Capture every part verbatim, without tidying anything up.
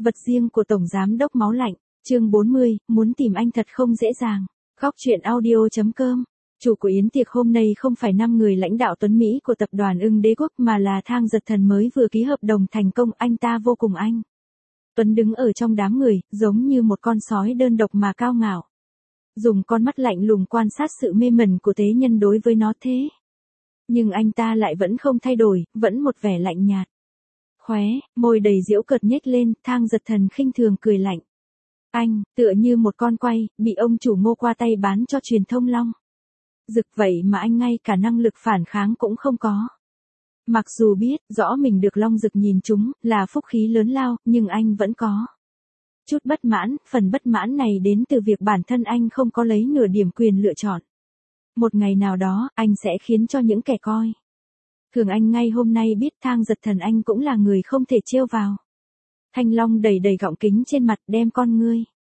Vật riêng của Tổng Giám đốc Máu Lạnh, chương bốn mươi, muốn tìm anh thật không dễ dàng. Góc truyện audio.com. Chủ của yến tiệc hôm nay không phải năm người lãnh đạo tuấn Mỹ của tập đoàn Ưng Đế Quốc mà là Thang Giật Thần mới vừa ký hợp đồng thành công. Anh ta vô cùng anh Tuấn đứng ở trong đám người, giống như một con sói đơn độc mà cao ngạo. Dùng con mắt lạnh lùng quan sát sự mê mẩn của tế nhân đối với nó thế. Nhưng anh ta lại vẫn không thay đổi, vẫn một vẻ lạnh nhạt. Khóe, môi đầy giễu cợt nhếch lên, Thang Giật Thần khinh thường cười lạnh. Anh, tựa như một con quay, bị ông chủ Ngô qua tay bán cho truyền thông Long Dực vậy mà anh ngay cả năng lực phản kháng cũng không có. Mặc dù biết, rõ mình được Long Dực nhìn trúng, là phúc khí lớn lao, nhưng anh vẫn có chút bất mãn, phần bất mãn này đến từ việc bản thân anh không có lấy nửa điểm quyền lựa chọn. Một ngày nào đó, anh sẽ khiến cho những kẻ coi thường anh ngay hôm nay biết Thang Giật Thần anh cũng là người không thể trêu vào. Thanh Long đầy đầy gọng kính trên mặt, đem con ngươi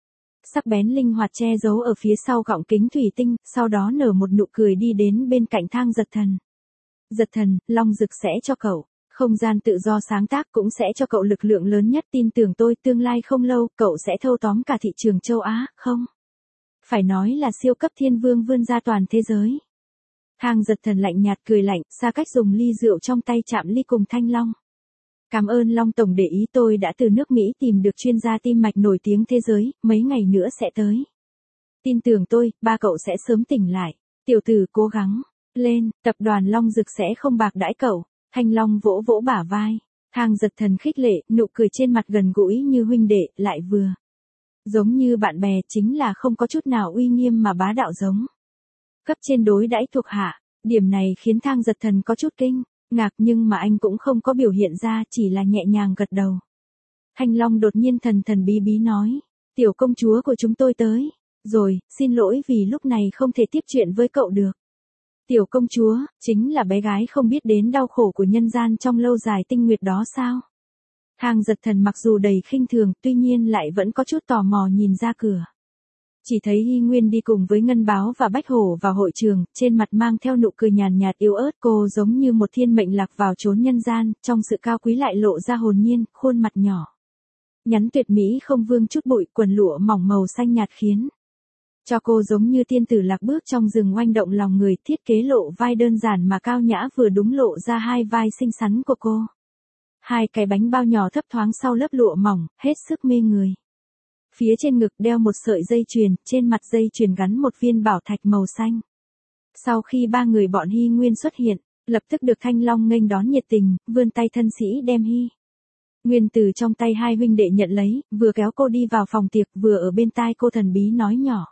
sắc bén linh hoạt che giấu ở phía sau gọng kính thủy tinh, sau đó nở một nụ cười đi đến bên cạnh Thang Giật Thần. Giật Thần, Long Dực sẽ cho cậu không gian tự do sáng tác, cũng sẽ cho cậu lực lượng lớn nhất, tin tưởng tôi, tương lai không lâu, cậu sẽ thâu tóm cả thị trường châu Á, không? Phải nói là siêu cấp thiên vương vươn ra toàn thế giới. Thang Giật Thần lạnh nhạt cười lạnh, xa cách dùng ly rượu trong tay chạm ly cùng Thanh Long. Cảm ơn Long Tổng để ý, tôi đã từ nước Mỹ tìm được chuyên gia tim mạch nổi tiếng thế giới, mấy ngày nữa sẽ tới. Tin tưởng tôi, ba cậu sẽ sớm tỉnh lại. Tiểu tử cố gắng lên, tập đoàn Long Dực sẽ không bạc đãi cậu. Thanh Long vỗ vỗ bả vai. Thang Giật Thần khích lệ, nụ cười trên mặt gần gũi như huynh đệ, lại vừa giống như bạn bè, chính là không có chút nào uy nghiêm mà bá đạo giống cấp trên đối đãi thuộc hạ. Điểm này khiến Thang Giật Thần có chút kinh ngạc, nhưng mà anh cũng không có biểu hiện ra, chỉ là nhẹ nhàng gật đầu. Thanh Long đột nhiên thần thần bí bí nói, tiểu công chúa của chúng tôi tới rồi, xin lỗi vì lúc này không thể tiếp chuyện với cậu được. Tiểu công chúa, chính là bé gái không biết đến đau khổ của nhân gian trong lâu dài tinh nguyệt đó sao? Thang Giật Thần mặc dù đầy khinh thường, tuy nhiên lại vẫn có chút tò mò nhìn ra cửa. Chỉ thấy Hy Nguyên đi cùng với Ngân Báo và Bách Hổ vào hội trường, trên mặt mang theo nụ cười nhàn nhạt yếu ớt, cô giống như một thiên mệnh lạc vào chốn nhân gian, trong sự cao quý lại lộ ra hồn nhiên, khuôn mặt nhỏ nhắn tuyệt mỹ không vương chút bụi, quần lụa mỏng màu xanh nhạt khiến cho cô giống như tiên tử lạc bước trong rừng oanh động lòng người. Thiết kế lộ vai đơn giản mà cao nhã vừa đúng lộ ra hai vai xinh xắn của cô. Hai cái bánh bao nhỏ thấp thoáng sau lớp lụa mỏng, hết sức mê người. Phía trên ngực đeo một sợi dây chuyền, trên mặt dây chuyền gắn một viên bảo thạch màu xanh. Sau khi ba người bọn Hy Nguyên xuất hiện, lập tức được Thanh Long nghênh đón nhiệt tình, vươn tay thân sĩ đem Hy Nguyên từ trong tay hai huynh đệ nhận lấy, vừa kéo cô đi vào phòng tiệc, vừa ở bên tai cô thần bí nói nhỏ.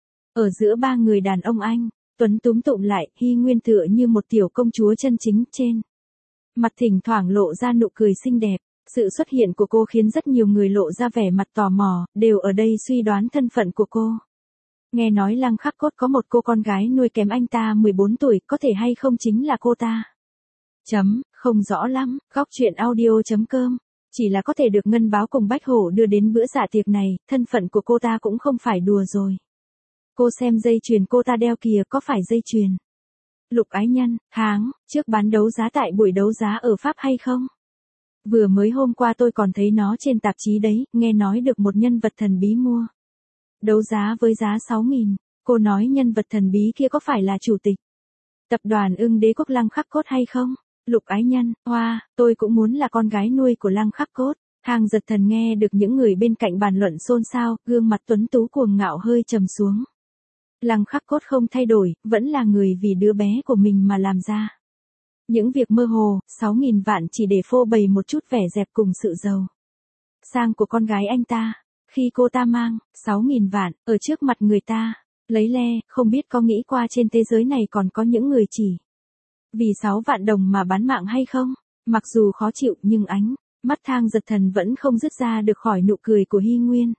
Ở giữa ba người đàn ông anh Tuấn túm tụm lại, Hy Nguyên tựa như một tiểu công chúa chân chính, trên mặt thỉnh thoảng lộ ra nụ cười xinh đẹp. Sự xuất hiện của cô khiến rất nhiều người lộ ra vẻ mặt tò mò, đều ở đây suy đoán thân phận của cô. Nghe nói Lăng Khắc Cốt có một cô con gái nuôi kém anh ta mười bốn tuổi, có thể hay không chính là cô ta? Chấm, không rõ lắm, góc truyện audio.com. Chỉ là có thể được Ngân Báo cùng Bách Hổ đưa đến bữa dạ tiệc này, thân phận của cô ta cũng không phải đùa rồi. Cô xem dây chuyền cô ta đeo kìa, có phải dây chuyền Lục Ái Nhân tháng trước bán đấu giá tại buổi đấu giá ở Pháp hay không? Vừa mới hôm qua tôi còn thấy nó trên tạp chí đấy, nghe nói được một nhân vật thần bí mua đấu giá với giá sáu nghìn. Cô nói nhân vật thần bí kia có phải là chủ tịch tập đoàn Ưng Đế Quốc Lăng Khắc Cốt hay không? Lục Ái Nhân, hoa, tôi cũng muốn là con gái nuôi của Lăng Khắc Cốt. Thang Giật Thần nghe được những người bên cạnh bàn luận xôn xao, gương mặt tuấn tú cuồng ngạo hơi trầm xuống. Lăng Khắc Cốt không thay đổi, vẫn là người vì đứa bé của mình mà làm ra những việc mơ hồ. Sáu nghìn vạn chỉ để phô bày một chút vẻ dẹp cùng sự giàu sang của con gái anh ta. Khi cô ta mang sáu nghìn vạn ở trước mặt người ta lấy le, không biết có nghĩ qua trên thế giới này còn có những người chỉ vì sáu vạn đồng mà bán mạng hay không? Mặc dù khó chịu, nhưng ánh mắt Thang Giật Thần vẫn không dứt ra được khỏi nụ cười của Hy Nguyên.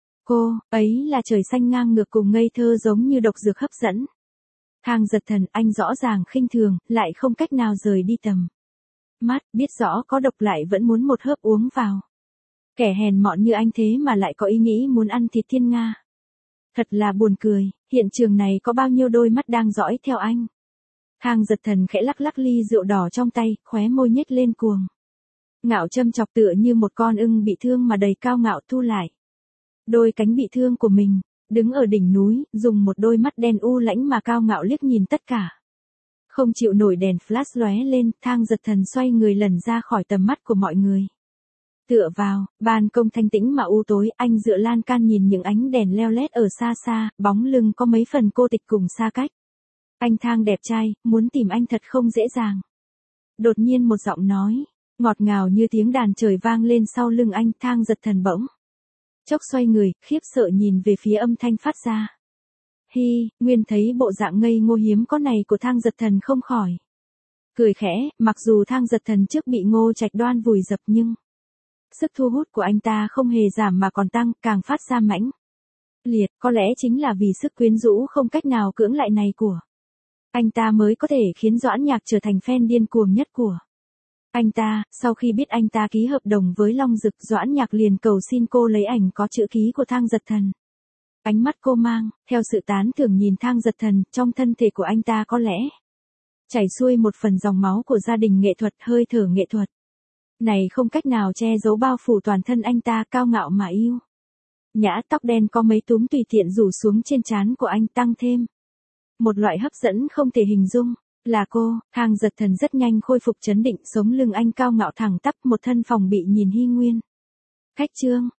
Cô ấy là trời xanh ngang ngược cùng ngây thơ, giống như độc dược hấp dẫn. Thang Giật Thần, anh rõ ràng khinh thường, lại không cách nào rời đi tầm mắt, biết rõ có độc lại vẫn muốn một hớp uống vào. Kẻ hèn mọn như anh thế mà lại có ý nghĩ muốn ăn thịt thiên nga. Thật là buồn cười, hiện trường này có bao nhiêu đôi mắt đang dõi theo anh. Thang Giật Thần khẽ lắc lắc ly rượu đỏ trong tay, khóe môi nhếch lên cuồng Ngạo châm chọc tựa như một con ưng bị thương mà đầy cao ngạo thu lại đôi cánh bị thương của mình, đứng ở đỉnh núi, dùng một đôi mắt đen u lãnh mà cao ngạo liếc nhìn tất cả. Không chịu nổi đèn flash lóe lên, Thang Giật Thần xoay người lẩn ra khỏi tầm mắt của mọi người. Tựa vào, ban công thanh tĩnh mà u tối, anh dựa lan can nhìn những ánh đèn leo lét ở xa xa, bóng lưng có mấy phần cô tịch cùng xa cách. Anh Thang đẹp trai, muốn tìm anh thật không dễ dàng. Đột nhiên một giọng nói, ngọt ngào như tiếng đàn trời vang lên sau lưng anh. Thang Giật Thần bỗng chốc xoay người, khiếp sợ nhìn về phía âm thanh phát ra. Hi, Nguyên thấy bộ dạng ngây ngô hiếm có này của Thang Giật Thần không khỏi cười khẽ, mặc dù Thang Giật Thần trước bị Ngô Trạch Đoan vùi dập nhưng sức thu hút của anh ta không hề giảm mà còn tăng, càng phát ra mãnh liệt, có lẽ chính là vì sức quyến rũ không cách nào cưỡng lại này của anh ta mới có thể khiến Doãn Nhạc trở thành fan điên cuồng nhất của anh ta. Sau khi biết anh ta ký hợp đồng với Long Dực, Doãn Nhạc liền cầu xin cô lấy ảnh có chữ ký của Thang Giật Thần. Ánh mắt cô mang theo sự tán thưởng nhìn Thang Giật Thần, trong thân thể của anh ta có lẽ chảy xuôi một phần dòng máu của gia đình nghệ thuật, hơi thở nghệ thuật này không cách nào che giấu bao phủ toàn thân anh ta, cao ngạo mà yêu nhã, tóc đen có mấy túm tùy tiện rủ xuống trên trán của anh, tăng thêm một loại hấp dẫn không thể hình dung. Là cô. Thang Giật Thần rất nhanh khôi phục trấn định, sống lưng anh cao ngạo thẳng tắp, một thân phòng bị nhìn Hy Nguyên. Khách trương,